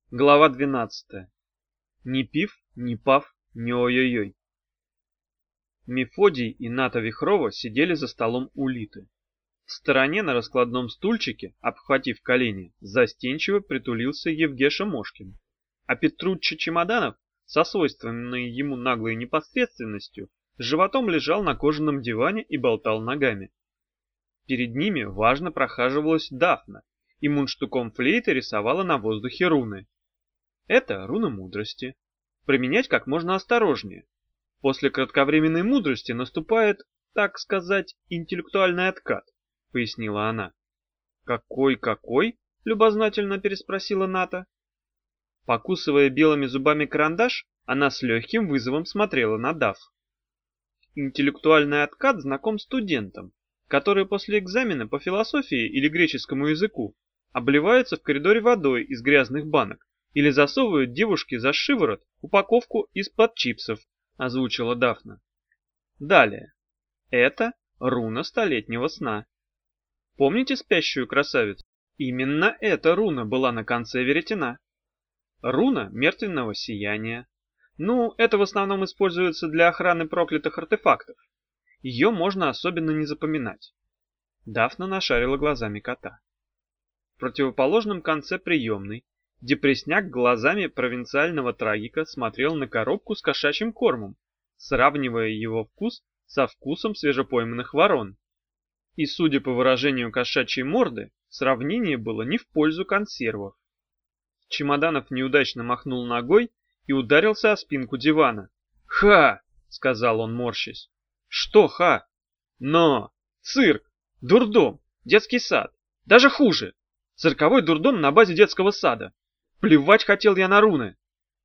Глава 12. Ни пив, ни пав, ни ой-ой-ой. Мефодий и Ната Вихрова сидели за столом у Литы. В стороне на раскладном стульчике, обхватив колени, застенчиво притулился Евгеша Мошкин, а Петруччо Чемоданов, со свойственной ему наглой непосредственностью, животом лежал на кожаном диване и болтал ногами. Перед ними важно прохаживалась Дафна и мундштуком флейты рисовала на воздухе руны. Это руна мудрости. Применять как можно осторожнее. После кратковременной мудрости наступает, так сказать, интеллектуальный откат, пояснила она. Какой? Любознательно переспросила Ната. Покусывая белыми зубами карандаш, она с легким вызовом смотрела на Даф. Интеллектуальный откат знаком студентам, которые после экзамена по философии или греческому языку обливаются в коридоре водой из грязных банок или засовывают девушке за шиворот упаковку из-под чипсов, озвучила Дафна. Далее. Это руна столетнего сна. Помните спящую красавицу? Именно эта руна была на конце веретена. Руна мертвенного сияния. Это в основном используется для охраны проклятых артефактов. Ее можно особенно не запоминать. Дафна нашарила глазами кота. В противоположном конце приемной депресняк глазами провинциального трагика смотрел на коробку с кошачьим кормом, сравнивая его вкус со вкусом свежепойманных ворон. И, судя по выражению кошачьей морды, сравнение было не в пользу консервов. Чемоданов неудачно махнул ногой и ударился о спинку дивана. «Ха!» — сказал он, морщась. «Что ха?» «Но! Цирк! Дурдом! Детский сад! Даже хуже! Цирковой дурдом на базе детского сада! Плевать хотел я на руны!»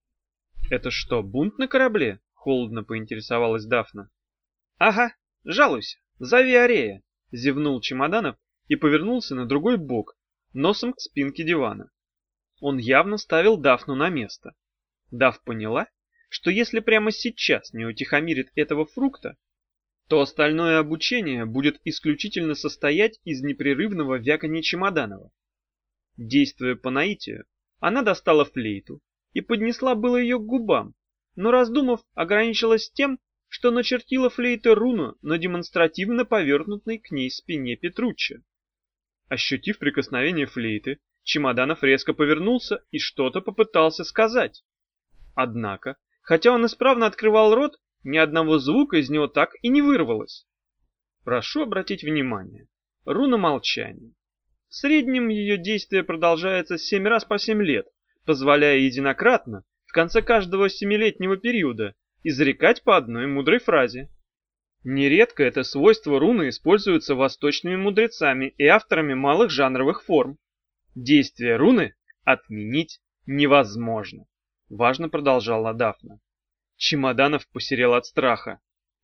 «Это что, бунт на корабле?» — холодно поинтересовалась Дафна. «Ага, жалуйся, зови Арея!» — зевнул Чемоданов и повернулся на другой бок, носом к спинке дивана. Он явно ставил Дафну на место. Даф поняла, что если прямо сейчас не утихомирит этого фрукта, то остальное обучение будет исключительно состоять из непрерывного вяканья Чемоданова. Действуя по наитию, она достала флейту и поднесла было ее к губам, но, раздумав, ограничилась тем, что начертила флейтой руну на демонстративно повернутой к ней спине Петруччо. Ощутив прикосновение флейты, Чемоданов резко повернулся и что-то попытался сказать. Однако, хотя он исправно открывал рот, ни одного звука из него так и не вырвалось. Прошу обратить внимание. Руна молчания. В среднем ее действие продолжается 7 раз по 7 лет, позволяя единократно, в конце каждого 7-летнего периода, изрекать по одной мудрой фразе. Нередко это свойство руны используется восточными мудрецами и авторами малых жанровых форм. Действие руны отменить невозможно, важно продолжала Дафна. Чемоданов посерел от страха.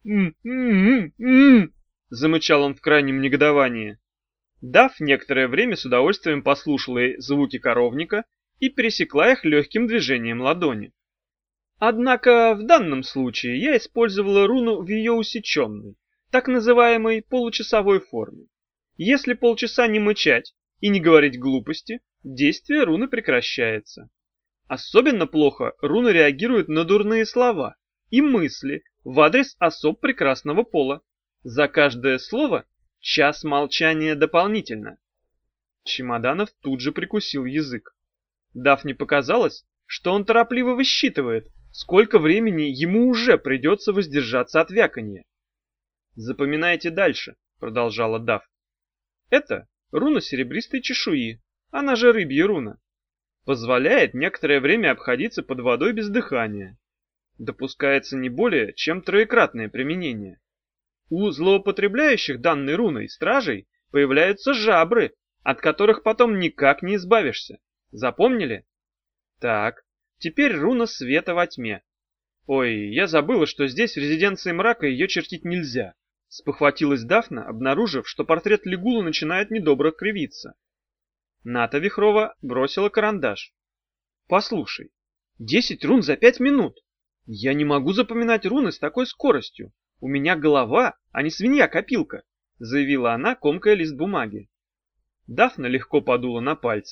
Замычал он в крайнем негодовании. Даф некоторое время с удовольствием послушала звуки коровника и пересекла их легким движением ладони. Однако в данном случае я использовала руну в ее усеченной, так называемой получасовой форме. Если полчаса не мычать и не говорить глупости, действие руны прекращается. Особенно плохо руна реагирует на дурные слова и мысли в адрес особ прекрасного пола. За каждое слово час молчания дополнительно. Чемоданов тут же прикусил язык. Дафне показалось, что он торопливо высчитывает, сколько времени ему уже придется воздержаться от вяканья. «Запоминайте дальше», — продолжала Даф. «Это руна серебристой чешуи, она же рыбья руна. Позволяет некоторое время обходиться под водой без дыхания. Допускается не более, чем троекратное применение. У злоупотребляющих данной руной стражей появляются жабры, от которых потом никак не избавишься. Запомнили? Так, теперь руна света во тьме. Ой, я забыла, что здесь в резиденции мрака ее чертить нельзя. Спохватилась Дафна, обнаружив, что портрет Лигула начинает недобро кривиться. Ната Вихрова бросила карандаш. «Послушай, 10 рун за 5 минут. Я не могу запоминать руны с такой скоростью. У меня голова, а не свинья-копилка», — заявила она, комкая лист бумаги. Дафна легко подула на пальцы,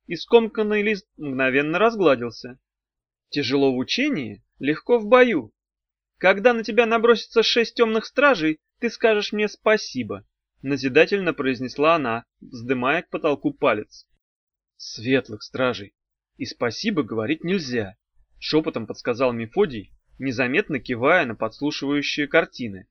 и скомканный лист мгновенно разгладился. Тяжело в учении, легко в бою. Когда на тебя набросится 6 темных стражей, ты скажешь мне спасибо, назидательно произнесла она, вздымая к потолку палец. Светлых стражей. И спасибо говорить нельзя, шепотом подсказал Мефодий, незаметно кивая на подслушивающие картины.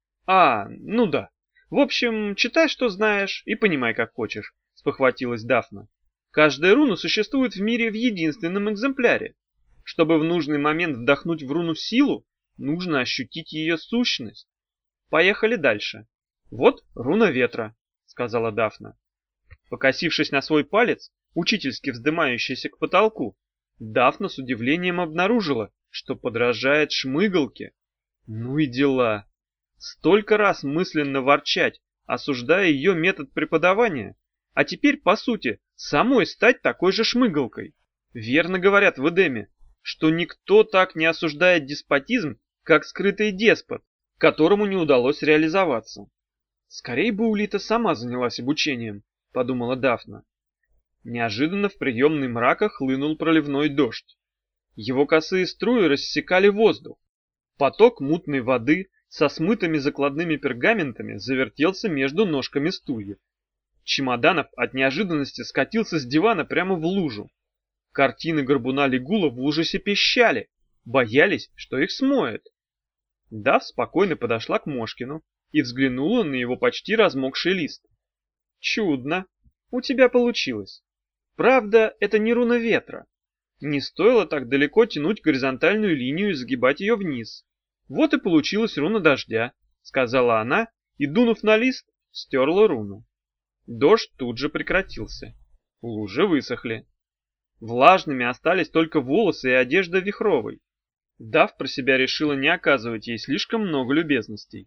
Ну да. В общем, читай, что знаешь, и понимай, как хочешь, спохватилась Дафна. Каждая руна существует в мире в единственном экземпляре. Чтобы в нужный момент вдохнуть в руну силу, нужно ощутить ее сущность. Поехали дальше. Вот руна ветра, сказала Дафна. Покосившись на свой палец, учительски вздымающийся к потолку, Дафна с удивлением обнаружила, что подражает шмыгалке. Ну и дела. Столько раз мысленно ворчать, осуждая ее метод преподавания, а теперь, по сути, самой стать такой же шмыгалкой. Верно говорят в Эдеме, что никто так не осуждает деспотизм, как скрытый деспот, которому не удалось реализоваться. Скорей бы Улита сама занялась обучением, подумала Дафна. Неожиданно в приемный мрака хлынул проливной дождь. Его косые струи рассекали воздух. Поток мутной воды со смытыми закладными пергаментами завертелся между ножками стульев. Чемоданов от неожиданности скатился с дивана прямо в лужу. Картины горбуна Лигула в ужасе пищали, боялись, что их смоет. Дав спокойно подошла к Мошкину и взглянула на его почти размокший лист. Чудно, у тебя получилось. Правда, это не руна ветра. Не стоило так далеко тянуть горизонтальную линию и загибать ее вниз. Вот и получилась руна дождя, сказала она и, дунув на лист, стерла руну. Дождь тут же прекратился. Лужи высохли. Влажными остались только волосы и одежда Вихровой. Дав про себя решила не оказывать ей слишком много любезностей.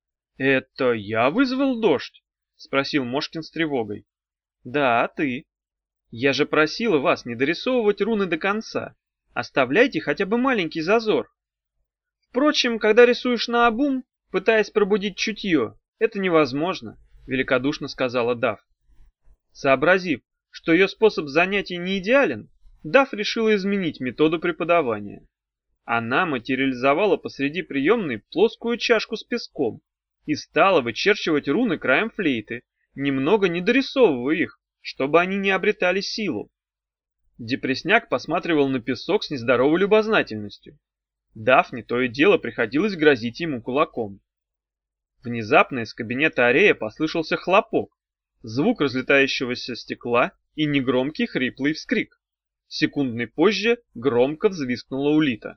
«Это я вызвал дождь?» — спросил Мошкин с тревогой. «Да, ты. Я же просила вас не дорисовывать руны до конца. Оставляйте хотя бы маленький зазор. Впрочем, когда рисуешь наобум, пытаясь пробудить чутье, это невозможно», — великодушно сказала Дав. Сообразив, что ее способ занятий не идеален, Дав решила изменить методу преподавания. Она материализовала посреди приемной плоскую чашку с песком и стала вычерчивать руны краем флейты, немного не дорисовывая их, чтобы они не обретали силу. Депресняк посматривал на песок с нездоровой любознательностью. Дафне то и дело приходилось грозить ему кулаком. Внезапно из кабинета Арея послышался хлопок, звук разлетающегося стекла и негромкий хриплый вскрик. Секундой позже громко взвизгнула Улита.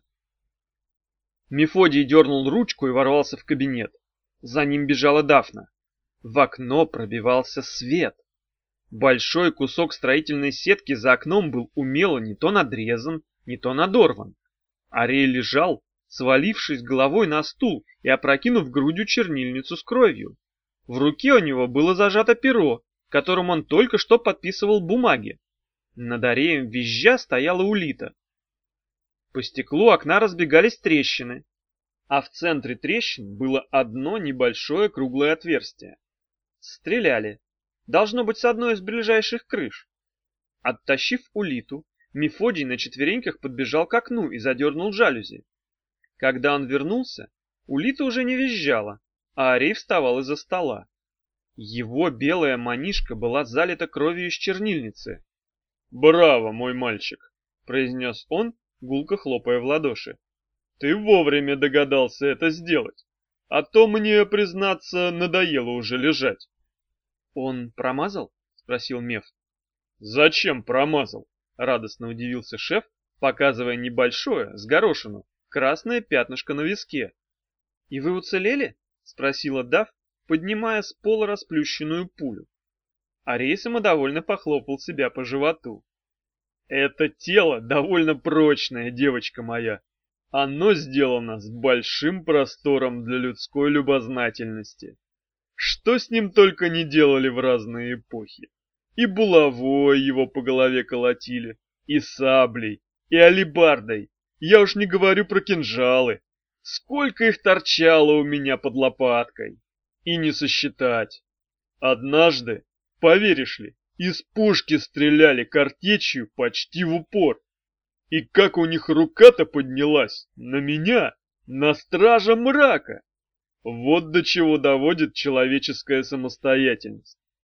Мефодий дернул ручку и ворвался в кабинет. За ним бежала Дафна. В окно пробивался свет. Большой кусок строительной сетки за окном был умело не то надрезан, не то надорван. Арей лежал, свалившись головой на стул и опрокинув грудью чернильницу с кровью. В руке у него было зажато перо, которым он только что подписывал бумаги. Над Ареем визжа стояла Улита. По стеклу окна разбегались трещины, а в центре трещин было одно небольшое круглое отверстие. Стреляли. Должно быть, с одной из ближайших крыш. Оттащив Улиту, Мефодий на четвереньках подбежал к окну и задернул жалюзи. Когда он вернулся, Улита уже не визжала, а Арей вставал из-за стола. Его белая манишка была залита кровью из чернильницы. «Браво, мой мальчик!» — произнес он, гулко хлопая в ладоши. «Ты вовремя догадался это сделать, а то мне, признаться, надоело уже лежать». «Он промазал?» — спросил Меф. «Зачем промазал?» — радостно удивился шеф, показывая небольшое, с горошину, красное пятнышко на виске. «И вы уцелели?» — спросила Дав, поднимая с пола расплющенную пулю. Арей самодовольно похлопал себя по животу. «Это тело довольно прочное, девочка моя. Оно сделано с большим простором для людской любознательности. Что с ним только не делали в разные эпохи. И булавой его по голове колотили, и саблей, и алебардой. Я уж не говорю про кинжалы. Сколько их торчало у меня под лопаткой. И не сосчитать. Однажды, поверишь ли, Из пушки стреляли картечью почти в упор. И как у них рука-то поднялась на меня, на стража мрака. Вот до чего доводит человеческая самостоятельность.